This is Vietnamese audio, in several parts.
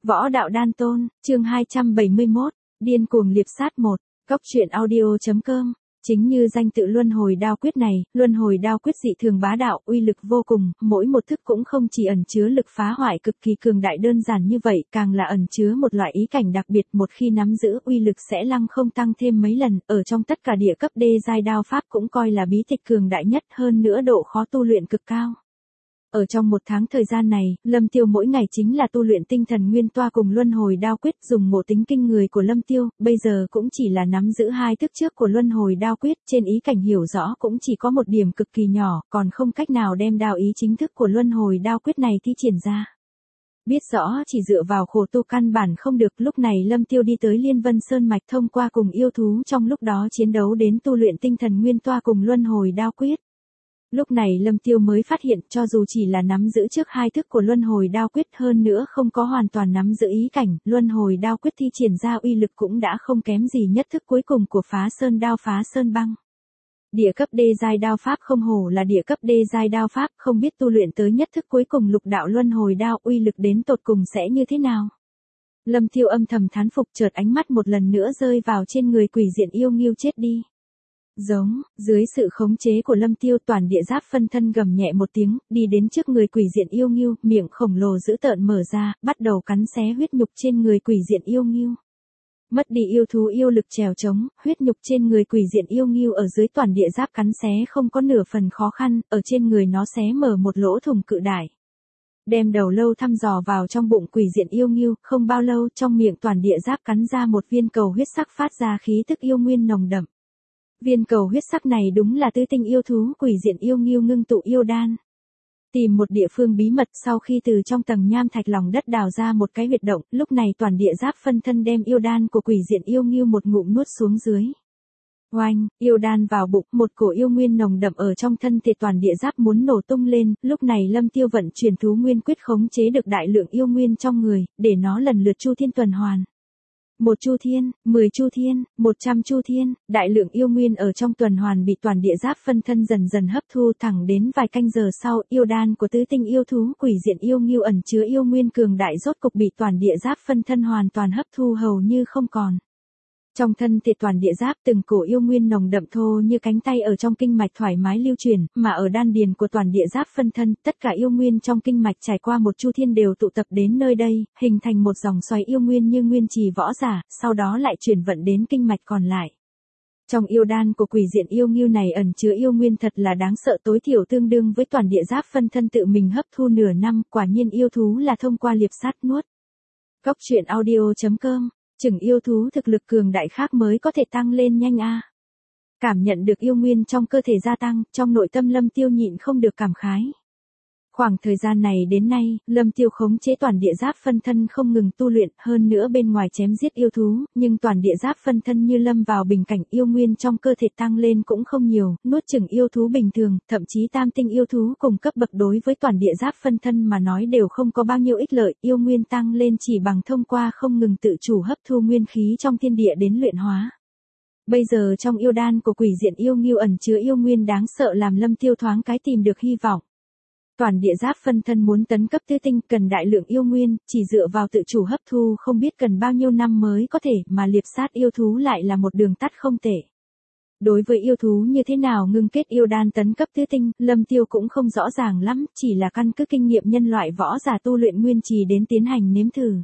Võ đạo đan tôn, chương 271, điên cuồng liệp sát 1, Cóc truyện audio.com. Chính như danh tự luân hồi đao quyết này, luân hồi đao quyết dị thường bá đạo, uy lực vô cùng, mỗi một thức cũng không chỉ ẩn chứa lực phá hoại cực kỳ cường đại đơn giản như vậy, càng là ẩn chứa một loại ý cảnh đặc biệt, một khi nắm giữ uy lực sẽ lăng không tăng thêm mấy lần, ở trong tất cả địa cấp đê giai đao pháp cũng coi là bí tịch cường đại nhất, hơn nữa độ khó tu luyện cực cao. Ở trong một tháng thời gian này, Lâm Tiêu mỗi ngày chính là tu luyện tinh thần nguyên toa cùng luân hồi đao quyết, dùng ngộ tính kinh người của Lâm Tiêu, bây giờ cũng chỉ là nắm giữ hai thức trước của luân hồi đao quyết, trên ý cảnh hiểu rõ cũng chỉ có một điểm cực kỳ nhỏ, còn không cách nào đem đao ý chính thức của luân hồi đao quyết này thi triển ra. Biết rõ chỉ dựa vào khổ tu căn bản không được, lúc này Lâm Tiêu đi tới Liên Vân Sơn Mạch, thông qua cùng yêu thú trong lúc đó chiến đấu đến tu luyện tinh thần nguyên toa cùng luân hồi đao quyết. Lúc này Lâm Tiêu mới phát hiện cho dù chỉ là nắm giữ trước hai thức của luân hồi đao quyết, hơn nữa không có hoàn toàn nắm giữ ý cảnh, luân hồi đao quyết thi triển ra uy lực cũng đã không kém gì nhất thức cuối cùng của phá sơn đao phá sơn băng. Địa cấp đê giai đao pháp không hổ là địa cấp đê giai đao pháp, không biết tu luyện tới nhất thức cuối cùng lục đạo luân hồi đao uy lực đến tột cùng sẽ như thế nào. Lâm Tiêu âm thầm thán phục, chợt ánh mắt một lần nữa rơi vào trên người quỷ diện yêu nghiêu chết đi. Giống, dưới sự khống chế của Lâm Tiêu, toàn địa giáp phân thân gầm nhẹ một tiếng, đi đến trước người quỷ diện yêu nghiêu, miệng khổng lồ dữ tợn mở ra, bắt đầu cắn xé huyết nhục trên người quỷ diện yêu nghiêu. Mất đi yêu thú yêu lực trèo trống, huyết nhục trên người quỷ diện yêu nghiêu ở dưới toàn địa giáp cắn xé không có nửa phần khó khăn, ở trên người nó xé mở một lỗ thủng cự đại. Đem đầu lâu thăm dò vào trong bụng quỷ diện yêu nghiêu, không bao lâu trong miệng toàn địa giáp cắn ra một viên cầu huyết sắc phát ra khí tức yêu nguyên nồng đậm. Viên cầu huyết sắc này đúng là tứ tinh yêu thú quỷ diện yêu nghiêu ngưng tụ yêu đan. Tìm một địa phương bí mật, sau khi từ trong tầng nham thạch lòng đất đào ra một cái huyệt động, lúc này toàn địa giáp phân thân đem yêu đan của quỷ diện yêu nghiêu một ngụm nuốt xuống dưới. Oanh, yêu đan vào bụng, một cổ yêu nguyên nồng đậm ở trong thân thể toàn địa giáp muốn nổ tung lên, lúc này Lâm Tiêu vận chuyển thú nguyên quyết khống chế được đại lượng yêu nguyên trong người, để nó lần lượt chu thiên tuần hoàn. 1 chu thiên, 10 chu thiên, 100 chu thiên, đại lượng yêu nguyên ở trong tuần hoàn bị toàn địa giáp phân thân dần dần hấp thu, thẳng đến vài canh giờ sau, yêu đan của tứ tinh yêu thú quỷ diện yêu nghiêu ẩn chứa yêu nguyên cường đại rốt cục bị toàn địa giáp phân thân hoàn toàn hấp thu hầu như không còn. Trong thân thể toàn địa giáp từng cổ yêu nguyên nồng đậm thô như cánh tay ở trong kinh mạch thoải mái lưu truyền, mà ở đan điền của toàn địa giáp phân thân, tất cả yêu nguyên trong kinh mạch trải qua một chu thiên đều tụ tập đến nơi đây, hình thành một dòng xoáy yêu nguyên như nguyên trì võ giả, sau đó lại chuyển vận đến kinh mạch còn lại. Trong yêu đan của quỷ diện yêu nghiêu này ẩn chứa yêu nguyên thật là đáng sợ, tối thiểu tương đương với toàn địa giáp phân thân tự mình hấp thu nửa năm, quả nhiên yêu thú là thông qua liệp sát nuốt. Cóc truyện audio.com. Chừng yêu thú thực lực cường đại khác mới có thể tăng lên nhanh a. Cảm nhận được yêu nguyên trong cơ thể gia tăng, trong nội tâm Lâm Tiêu nhịn không được cảm khái. Khoảng thời gian này đến nay, Lâm Tiêu khống chế toàn địa giáp phân thân không ngừng tu luyện, hơn nữa bên ngoài chém giết yêu thú, nhưng toàn địa giáp phân thân như lâm vào bình cảnh, yêu nguyên trong cơ thể tăng lên cũng không nhiều, nuốt chửng yêu thú bình thường, thậm chí tam tinh yêu thú cùng cấp bậc đối với toàn địa giáp phân thân mà nói đều không có bao nhiêu ích lợi, yêu nguyên tăng lên chỉ bằng thông qua không ngừng tự chủ hấp thu nguyên khí trong thiên địa đến luyện hóa. Bây giờ trong yêu đan của quỷ diện yêu nghiêu ẩn chứa yêu nguyên đáng sợ làm Lâm Tiêu thoáng cái tìm được hy vọng. Toàn địa giáp phân thân muốn tấn cấp tứ tinh cần đại lượng yêu nguyên, chỉ dựa vào tự chủ hấp thu không biết cần bao nhiêu năm mới có thể, mà liệp sát yêu thú lại là một đường tắt không tệ. Đối với yêu thú như thế nào ngưng kết yêu đan tấn cấp tứ tinh, Lâm Tiêu cũng không rõ ràng lắm, chỉ là căn cứ kinh nghiệm nhân loại võ giả tu luyện nguyên trì đến tiến hành nếm thử.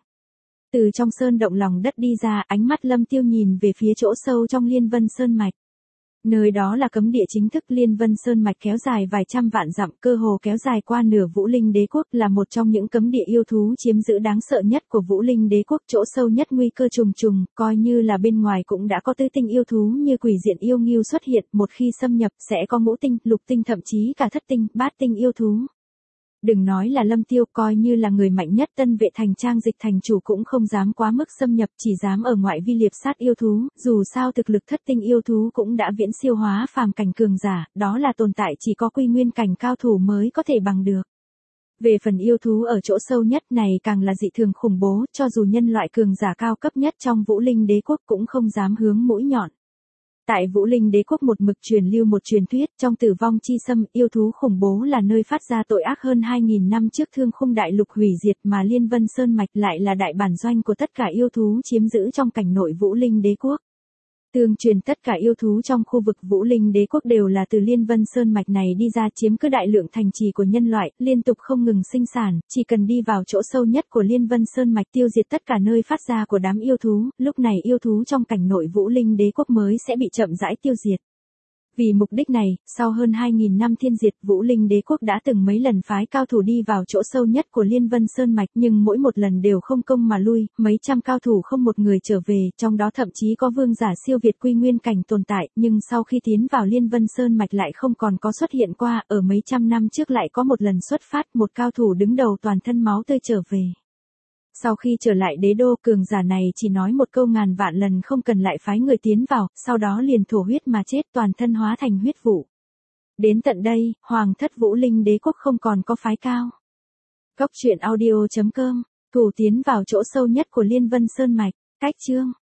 Từ trong sơn động lòng đất đi ra, ánh mắt Lâm Tiêu nhìn về phía chỗ sâu trong Liên Vân Sơn Mạch. Nơi đó là cấm địa chính thức, Liên Vân Sơn Mạch kéo dài vài trăm vạn dặm, cơ hồ kéo dài qua nửa Vũ Linh Đế Quốc, là một trong những cấm địa yêu thú chiếm giữ đáng sợ nhất của Vũ Linh Đế Quốc, chỗ sâu nhất nguy cơ trùng trùng, coi như là bên ngoài cũng đã có tứ tinh yêu thú như quỷ diện yêu nghiêu xuất hiện, một khi xâm nhập sẽ có ngũ tinh, lục tinh thậm chí cả thất tinh, bát tinh yêu thú. Đừng nói là Lâm Tiêu, coi như là người mạnh nhất Tân Vệ Thành Trang Dịch thành chủ cũng không dám quá mức xâm nhập, chỉ dám ở ngoại vi liệp sát yêu thú, dù sao thực lực thất tinh yêu thú cũng đã viễn siêu hóa phàm cảnh cường giả, đó là tồn tại chỉ có quy nguyên cảnh cao thủ mới có thể bằng được. Về phần yêu thú ở chỗ sâu nhất này càng là dị thường khủng bố, cho dù nhân loại cường giả cao cấp nhất trong Vũ Linh Đế Quốc cũng không dám hướng mũi nhọn. Tại Vũ Linh Đế quốc một mực truyền lưu một truyền thuyết, trong Tử vong chi xâm, yêu thú khủng bố là nơi phát ra tội ác hơn 2000 năm trước Thương Khung đại lục hủy diệt, mà Liên Vân Sơn mạch lại là đại bản doanh của tất cả yêu thú chiếm giữ trong cảnh nội Vũ Linh Đế quốc. Tương truyền tất cả yêu thú trong khu vực Vũ Linh Đế quốc đều là từ Liên Vân Sơn mạch này đi ra, chiếm cứ đại lượng thành trì của nhân loại, liên tục không ngừng sinh sản, chỉ cần đi vào chỗ sâu nhất của Liên Vân Sơn mạch tiêu diệt tất cả nơi phát ra của đám yêu thú, lúc này yêu thú trong cảnh nội Vũ Linh Đế quốc mới sẽ bị chậm rãi tiêu diệt. Vì mục đích này, sau hơn 2000 năm thiên diệt, Vũ Linh Đế quốc đã từng mấy lần phái cao thủ đi vào chỗ sâu nhất của Liên Vân Sơn mạch, nhưng mỗi một lần đều không công mà lui, mấy trăm cao thủ không một người trở về, trong đó thậm chí có vương giả siêu việt quy nguyên cảnh tồn tại, nhưng sau khi tiến vào Liên Vân Sơn mạch lại không còn có xuất hiện qua, ở mấy trăm năm trước lại có một lần xuất phát, một cao thủ đứng đầu toàn thân máu tươi trở về. Sau khi trở lại đế đô, cường giả này chỉ nói một câu ngàn vạn lần không cần lại phái người tiến vào, sau đó liền thổ huyết mà chết, toàn thân hóa thành huyết vụ. Đến tận đây, Hoàng thất Vũ Linh Đế quốc không còn có phái cao. Cốc truyện audio.com, thủ tiến vào chỗ sâu nhất của Liên Vân Sơn mạch, cách chương.